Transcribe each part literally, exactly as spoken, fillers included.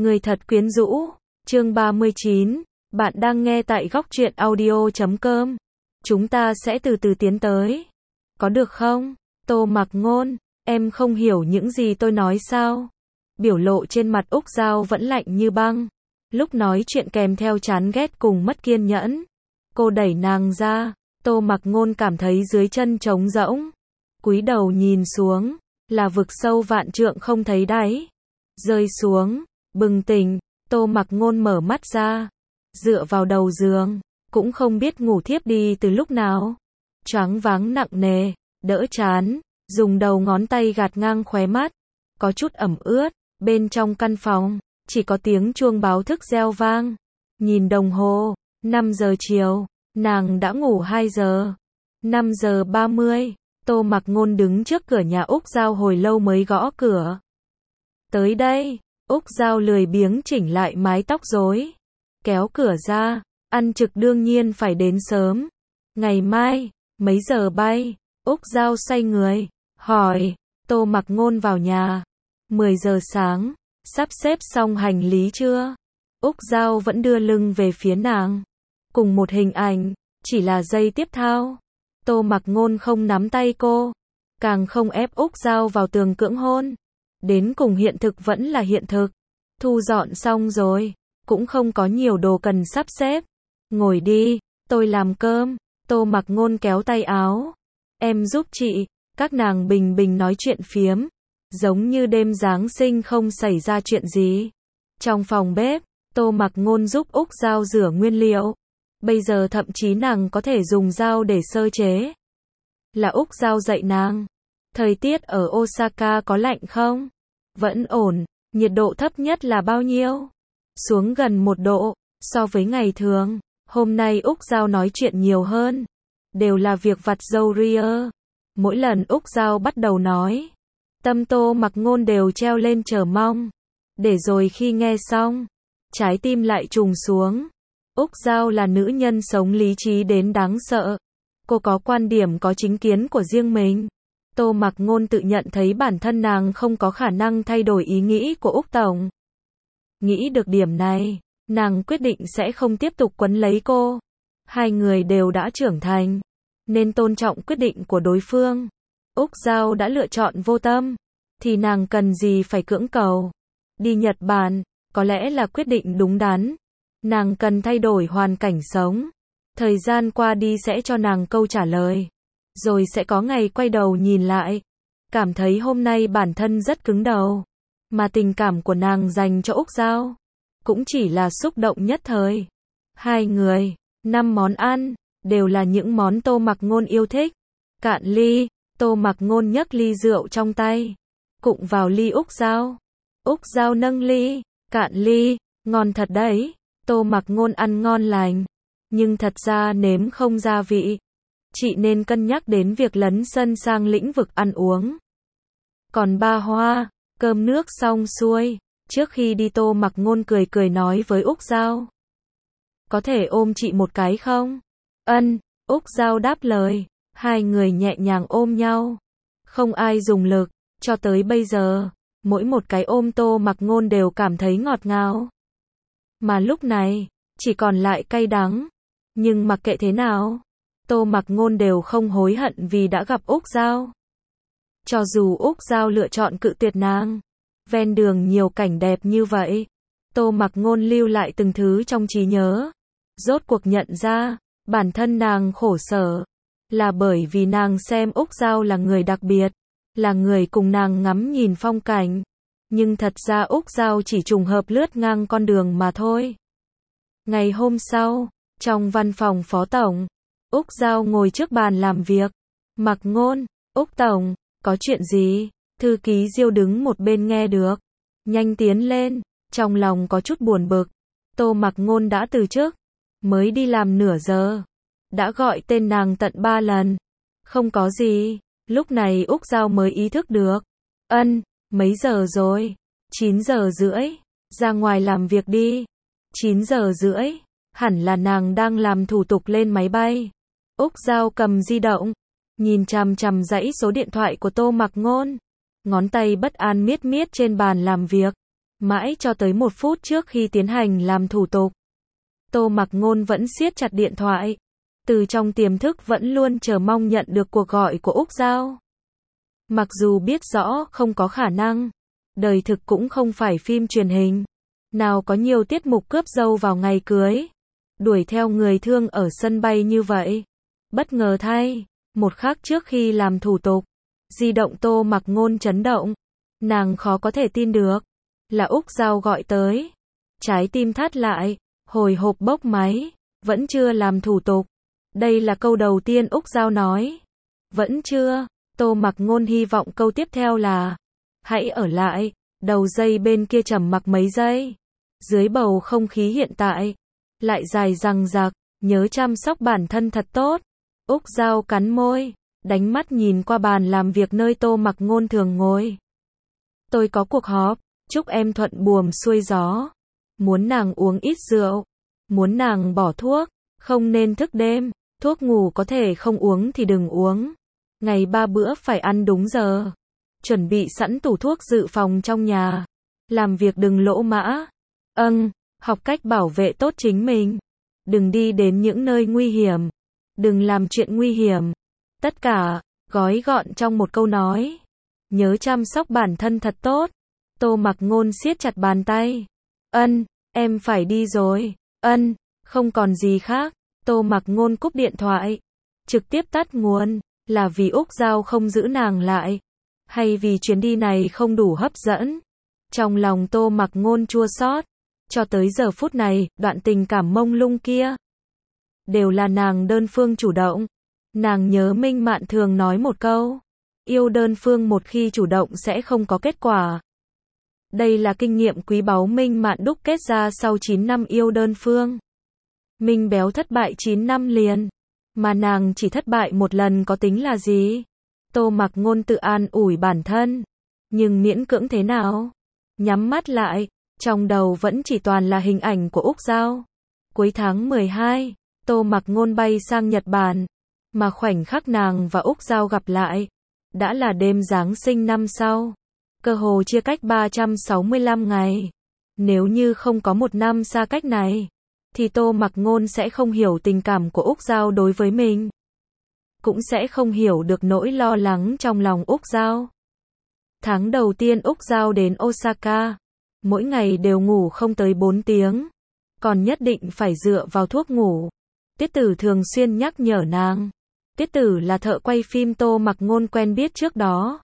Người thật quyến rũ. Chương ba mươi chín. Bạn đang nghe tại góc truyện audio chấm com. Chúng ta sẽ từ từ tiến tới. Có được không? Tô Mặc Ngôn, em không hiểu những gì tôi nói sao? Biểu lộ trên mặt Úc Giao vẫn lạnh như băng. Lúc nói chuyện kèm theo chán ghét cùng mất kiên nhẫn. Cô đẩy nàng ra, Tô Mặc Ngôn cảm thấy dưới chân trống rỗng. Cúi đầu nhìn xuống, là vực sâu vạn trượng không thấy đáy. Rơi xuống, bừng tỉnh, Tô Mặc Ngôn mở mắt ra, dựa vào đầu giường, cũng không biết ngủ thiếp đi từ lúc nào. Choáng váng nặng nề, đỡ chán, dùng đầu ngón tay gạt ngang khóe mắt, có chút ẩm ướt. Bên trong căn phòng, chỉ có tiếng chuông báo thức reo vang. Nhìn đồng hồ, năm giờ chiều, nàng đã ngủ hai giờ. năm giờ ba mươi, Tô Mặc Ngôn đứng trước cửa nhà Úc Giao hồi lâu mới gõ cửa. Tới đây, Úc Giao lười biếng chỉnh lại mái tóc rối, kéo cửa ra, ăn trực đương nhiên phải đến sớm. Ngày mai, mấy giờ bay? Úc Giao xoay người, hỏi. Tô Mặc Ngôn vào nhà. mười giờ sáng, sắp xếp xong hành lý chưa? Úc Giao vẫn đưa lưng về phía nàng. Cùng một hình ảnh, chỉ là giây tiếp theo. Tô Mặc Ngôn không nắm tay cô, càng không ép Úc Giao vào tường cưỡng hôn. Đến cùng hiện thực vẫn là hiện thực. Thu dọn xong rồi, cũng không có nhiều đồ cần sắp xếp. Ngồi đi, tôi làm cơm. Tô Mặc Ngôn kéo tay áo. Em giúp chị. Các nàng bình bình nói chuyện phiếm, giống như đêm Giáng sinh không xảy ra chuyện gì. Trong phòng bếp, Tô Mặc Ngôn giúp Úc Giao rửa nguyên liệu. Bây giờ thậm chí nàng có thể dùng dao để sơ chế. Là Úc Giao dạy nàng. Thời tiết ở Osaka có lạnh không? Vẫn ổn. Nhiệt độ thấp nhất là bao nhiêu? Xuống gần một độ, so với ngày thường. Hôm nay Úc Giao nói chuyện nhiều hơn. Đều là việc vặt râu ria. Mỗi lần Úc Giao bắt đầu nói, tâm Tô Mặc Ngôn đều treo lên chờ mong. Để rồi khi nghe xong, trái tim lại trùng xuống. Úc Giao là nữ nhân sống lý trí đến đáng sợ. Cô có quan điểm, có chính kiến của riêng mình. Tô Mặc Ngôn tự nhận thấy bản thân nàng không có khả năng thay đổi ý nghĩ của Úc Tổng. Nghĩ được điểm này, nàng quyết định sẽ không tiếp tục quấn lấy cô. Hai người đều đã trưởng thành, nên tôn trọng quyết định của đối phương. Úc Giao đã lựa chọn vô tâm, thì nàng cần gì phải cưỡng cầu. Đi Nhật Bản, có lẽ là quyết định đúng đắn. Nàng cần thay đổi hoàn cảnh sống. Thời gian qua đi sẽ cho nàng câu trả lời. Rồi sẽ có ngày quay đầu nhìn lại, cảm thấy hôm nay bản thân rất cứng đầu. Mà tình cảm của nàng dành cho Úc Giao cũng chỉ là xúc động nhất thời. Hai người, năm món ăn, đều là những món Tô Mặc Ngôn yêu thích. Cạn ly, Tô Mặc Ngôn nhấc ly rượu trong tay, cụng vào ly Úc Giao. Úc Giao nâng ly, cạn ly, ngon thật đấy. Tô Mặc Ngôn ăn ngon lành, nhưng thật ra nếm không gia vị. Chị nên cân nhắc đến việc lấn sân sang lĩnh vực ăn uống. Còn ba hoa, cơm nước xong xuôi, trước khi đi Tô Mặc Ngôn cười cười nói với Úc Giao. Có thể ôm chị một cái không? Ân, Úc Giao đáp lời. Hai người nhẹ nhàng ôm nhau. Không ai dùng lực, cho tới bây giờ, mỗi một cái ôm Tô Mặc Ngôn đều cảm thấy ngọt ngào. Mà lúc này, chỉ còn lại cay đắng. Nhưng mặc kệ thế nào, Tô Mặc Ngôn đều không hối hận vì đã gặp Úc Giao. Cho dù Úc Giao lựa chọn cự tuyệt nàng, ven đường nhiều cảnh đẹp như vậy, Tô Mặc Ngôn lưu lại từng thứ trong trí nhớ. Rốt cuộc nhận ra, bản thân nàng khổ sở, là bởi vì nàng xem Úc Giao là người đặc biệt, là người cùng nàng ngắm nhìn phong cảnh. Nhưng thật ra Úc Giao chỉ trùng hợp lướt ngang con đường mà thôi. Ngày hôm sau, trong văn phòng Phó Tổng, Úc Giao ngồi trước bàn làm việc. Mặc Ngôn, Úc Tổng, có chuyện gì? Thư ký Diêu đứng một bên nghe được. Nhanh tiến lên, trong lòng có chút buồn bực. Tô Mặc Ngôn đã từ chức, mới đi làm nửa giờ. Đã gọi tên nàng tận ba lần. Không có gì. Lúc này Úc Giao mới ý thức được. Ân, mấy giờ rồi? chín giờ rưỡi. Ra ngoài làm việc đi. chín giờ rưỡi. Hẳn là nàng đang làm thủ tục lên máy bay. Úc Giao cầm di động, nhìn chằm chằm dãy số điện thoại của Tô Mặc Ngôn. Ngón tay bất an miết miết trên bàn làm việc. Mãi cho tới một phút trước khi tiến hành làm thủ tục, Tô Mặc Ngôn vẫn siết chặt điện thoại. Từ trong tiềm thức vẫn luôn chờ mong nhận được cuộc gọi của Úc Giao. Mặc dù biết rõ không có khả năng, đời thực cũng không phải phim truyền hình. Nào có nhiều tiết mục cướp dâu vào ngày cưới, đuổi theo người thương ở sân bay như vậy. Bất ngờ thay, một khắc trước khi làm thủ tục, di động Tô Mặc Ngôn chấn động. Nàng khó có thể tin được, là Úc Giao gọi tới. Trái tim thắt lại, hồi hộp bốc máy, vẫn chưa làm thủ tục. Đây là câu đầu tiên Úc Giao nói. Vẫn chưa, Tô Mặc Ngôn hy vọng câu tiếp theo là hãy ở lại. Đầu dây bên kia trầm mặc mấy giây. Dưới bầu không khí hiện tại, lại dài dằng dặc, nhớ chăm sóc bản thân thật tốt. Úc Giao cắn môi, đánh mắt nhìn qua bàn làm việc nơi Tô Mặc Ngôn thường ngồi. Tôi có cuộc họp, chúc em thuận buồm xuôi gió. Muốn nàng uống ít rượu, muốn nàng bỏ thuốc, không nên thức đêm, thuốc ngủ có thể không uống thì đừng uống. Ngày ba bữa phải ăn đúng giờ. Chuẩn bị sẵn tủ thuốc dự phòng trong nhà. Làm việc đừng lỗ mã. Âng, học cách bảo vệ tốt chính mình. Đừng đi đến những nơi nguy hiểm. Đừng làm chuyện nguy hiểm. Tất cả, gói gọn trong một câu nói. Nhớ chăm sóc bản thân thật tốt. Tô Mặc Ngôn siết chặt bàn tay. Ân, em phải đi rồi. Ân, không còn gì khác. Tô Mặc Ngôn cúp điện thoại. Trực tiếp tắt nguồn. Là vì Úc Giao không giữ nàng lại, hay vì chuyến đi này không đủ hấp dẫn? Trong lòng Tô Mặc Ngôn chua xót. Cho tới giờ phút này, đoạn tình cảm mông lung kia đều là nàng đơn phương chủ động. Nàng nhớ Minh Mạn thường nói một câu, yêu đơn phương một khi chủ động sẽ không có kết quả. Đây là kinh nghiệm quý báu Minh Mạn đúc kết ra sau chín năm yêu đơn phương. Minh Béo thất bại chín năm liền, mà nàng chỉ thất bại một lần có tính là gì? Tô Mặc Ngôn tự an ủi bản thân, nhưng miễn cưỡng thế nào? Nhắm mắt lại, trong đầu vẫn chỉ toàn là hình ảnh của Úc Giao. Cuối tháng mười hai, Tô Mặc Ngôn bay sang Nhật Bản, mà khoảnh khắc nàng và Úc Giao gặp lại, đã là đêm Giáng sinh năm sau. Cơ hồ chia cách ba trăm sáu mươi lăm ngày. Nếu như không có một năm xa cách này, thì Tô Mặc Ngôn sẽ không hiểu tình cảm của Úc Giao đối với mình. Cũng sẽ không hiểu được nỗi lo lắng trong lòng Úc Giao. Tháng đầu tiên Úc Giao đến Osaka, mỗi ngày đều ngủ không tới bốn tiếng, còn nhất định phải dựa vào thuốc ngủ. Tiết Tử thường xuyên nhắc nhở nàng. Tiết Tử là thợ quay phim Tô Mặc Ngôn quen biết trước đó.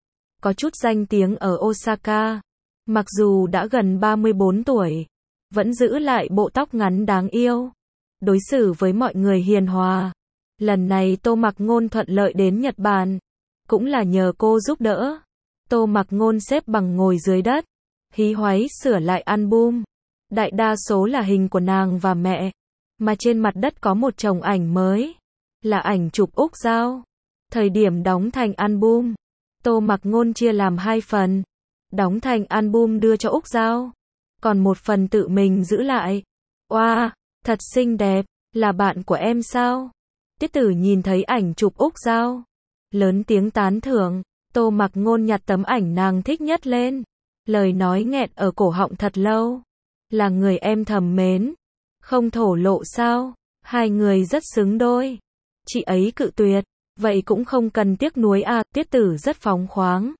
Có chút danh tiếng ở Osaka, mặc dù đã gần ba mươi bốn tuổi, vẫn giữ lại bộ tóc ngắn đáng yêu, đối xử với mọi người hiền hòa. Lần này Tô Mặc Ngôn thuận lợi đến Nhật Bản, cũng là nhờ cô giúp đỡ. Tô Mặc Ngôn xếp bằng ngồi dưới đất, hí hoáy sửa lại album. Đại đa số là hình của nàng và mẹ, mà trên mặt đất có một chồng ảnh mới, là ảnh chụp Úc Giao. Thời điểm đóng thành album, Tô Mặc Ngôn chia làm hai phần, đóng thành album đưa cho Úc Giao, còn một phần tự mình giữ lại. Oa, wow, thật xinh đẹp, là bạn của em sao? Tiết Tử nhìn thấy ảnh chụp Úc Giao, lớn tiếng tán thưởng. Tô Mặc Ngôn nhặt tấm ảnh nàng thích nhất lên, lời nói nghẹn ở cổ họng thật lâu. Là người em thầm mến, không thổ lộ sao? Hai người rất xứng đôi. Chị ấy cự tuyệt, vậy cũng không cần tiếc nuối à? Tiết Tử rất phóng khoáng,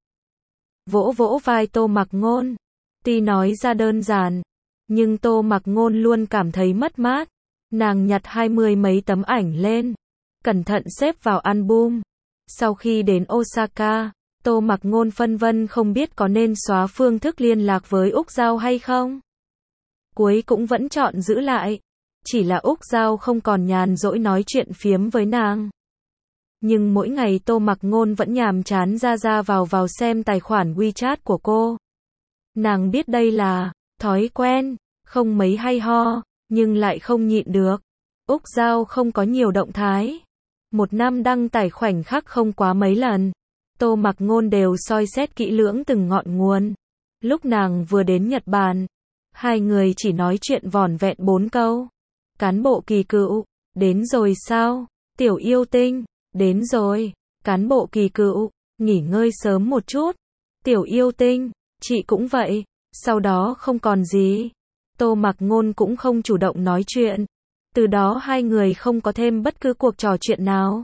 vỗ vỗ vai Tô Mặc Ngôn. Tuy nói ra đơn giản, nhưng Tô Mặc Ngôn luôn cảm thấy mất mát. Nàng nhặt hai mươi mấy tấm ảnh lên, cẩn thận xếp vào album. Sau khi đến Osaka, Tô Mặc Ngôn phân vân không biết có nên xóa phương thức liên lạc với Úc Giao hay không. Cuối cũng vẫn chọn giữ lại. Chỉ là Úc Giao không còn nhàn rỗi nói chuyện phiếm với nàng. Nhưng mỗi ngày Tô Mặc Ngôn vẫn nhàm chán ra ra vào vào xem tài khoản WeChat của cô. Nàng biết đây là thói quen, không mấy hay ho, nhưng lại không nhịn được. Úc Giao không có nhiều động thái. Một năm đăng tải khoảnh khắc không quá mấy lần. Tô Mặc Ngôn đều soi xét kỹ lưỡng từng ngọn nguồn. Lúc nàng vừa đến Nhật Bản, hai người chỉ nói chuyện vỏn vẹn bốn câu. Cán bộ kỳ cựu, đến rồi sao? Tiểu yêu tinh, đến rồi. Cán bộ kỳ cựu, nghỉ ngơi sớm một chút. Tiểu yêu tinh, chị cũng vậy. Sau đó không còn gì. Tô Mặc Ngôn cũng không chủ động nói chuyện. Từ đó hai người không có thêm bất cứ cuộc trò chuyện nào.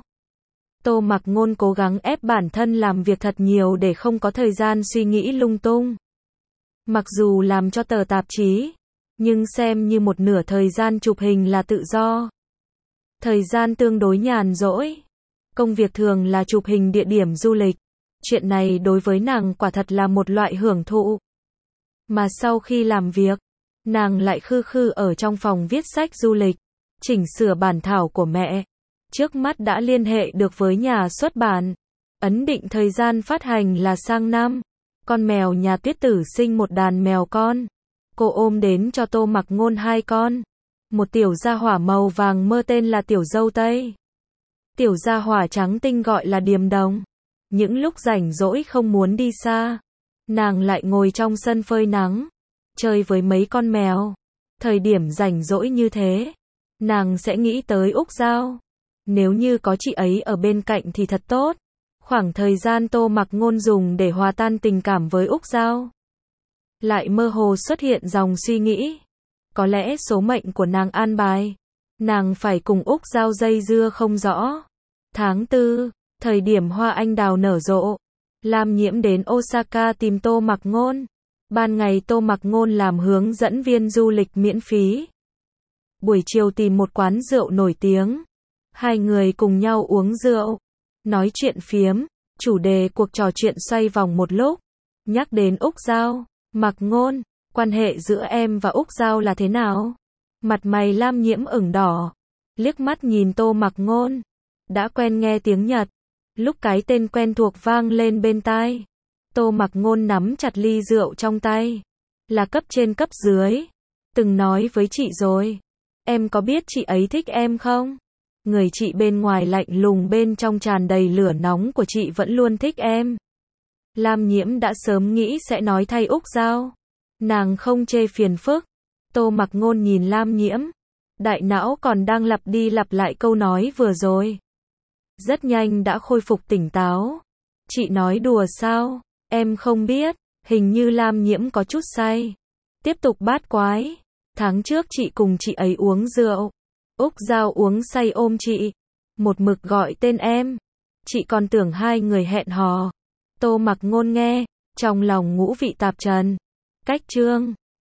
Tô Mặc Ngôn cố gắng ép bản thân làm việc thật nhiều để không có thời gian suy nghĩ lung tung. Mặc dù làm cho tờ tạp chí, nhưng xem như một nửa thời gian chụp hình là tự do. Thời gian tương đối nhàn rỗi. Công việc thường là chụp hình địa điểm du lịch. Chuyện này đối với nàng quả thật là một loại hưởng thụ. Mà sau khi làm việc, nàng lại khư khư ở trong phòng viết sách du lịch, chỉnh sửa bản thảo của mẹ. Trước mắt đã liên hệ được với nhà xuất bản. Ấn định thời gian phát hành là sang năm. Con mèo nhà Tuyết Tử sinh một đàn mèo con. Cô ôm đến cho Tô Mặc Ngôn hai con. Một tiểu gia hỏa màu vàng mơ tên là Tiểu Dâu Tây. Tiểu gia hỏa trắng tinh gọi là Điềm Đồng. Những lúc rảnh rỗi không muốn đi xa, nàng lại ngồi trong sân phơi nắng, chơi với mấy con mèo. Thời điểm rảnh rỗi như thế, nàng sẽ nghĩ tới Úc Giao. Nếu như có chị ấy ở bên cạnh thì thật tốt. Khoảng thời gian Tô Mặc Ngôn dùng để hòa tan tình cảm với Úc Giao, lại mơ hồ xuất hiện dòng suy nghĩ. Có lẽ số mệnh của nàng an bài, nàng phải cùng Úc Giao dây dưa không rõ. Tháng tư, thời điểm hoa anh đào nở rộ, Lam Nhiễm đến Osaka tìm Tô Mặc Ngôn. Ban ngày Tô Mặc Ngôn làm hướng dẫn viên du lịch miễn phí. Buổi chiều tìm một quán rượu nổi tiếng. Hai người cùng nhau uống rượu, nói chuyện phiếm. Chủ đề cuộc trò chuyện xoay vòng một lúc. Nhắc đến Úc Giao, Mặc Ngôn, quan hệ giữa em và Úc Giao là thế nào? Mặt mày Lam Nhiễm ửng đỏ, liếc mắt nhìn Tô Mặc Ngôn. Đã quen nghe tiếng Nhật. Lúc cái tên quen thuộc vang lên bên tai, Tô Mặc Ngôn nắm chặt ly rượu trong tay. Là cấp trên cấp dưới. Từng nói với chị rồi. Em có biết chị ấy thích em không? Người chị bên ngoài lạnh lùng, bên trong tràn đầy lửa nóng của chị vẫn luôn thích em. Lam Nhiễm đã sớm nghĩ sẽ nói thay Úc Giao. Nàng không chê phiền phức. Tô Mặc Ngôn nhìn Lam Nhiễm. Đại não còn đang lặp đi lặp lại câu nói vừa rồi. Rất nhanh đã khôi phục tỉnh táo. Chị nói đùa sao? Em không biết. Hình như Lam Nhiễm có chút say. Tiếp tục bát quái. Tháng trước chị cùng chị ấy uống rượu. Úc Giao uống say ôm chị. Một mực gọi tên em. Chị còn tưởng hai người hẹn hò. Tô Mặc Ngôn nghe, trong lòng ngũ vị tạp trần. Cách chương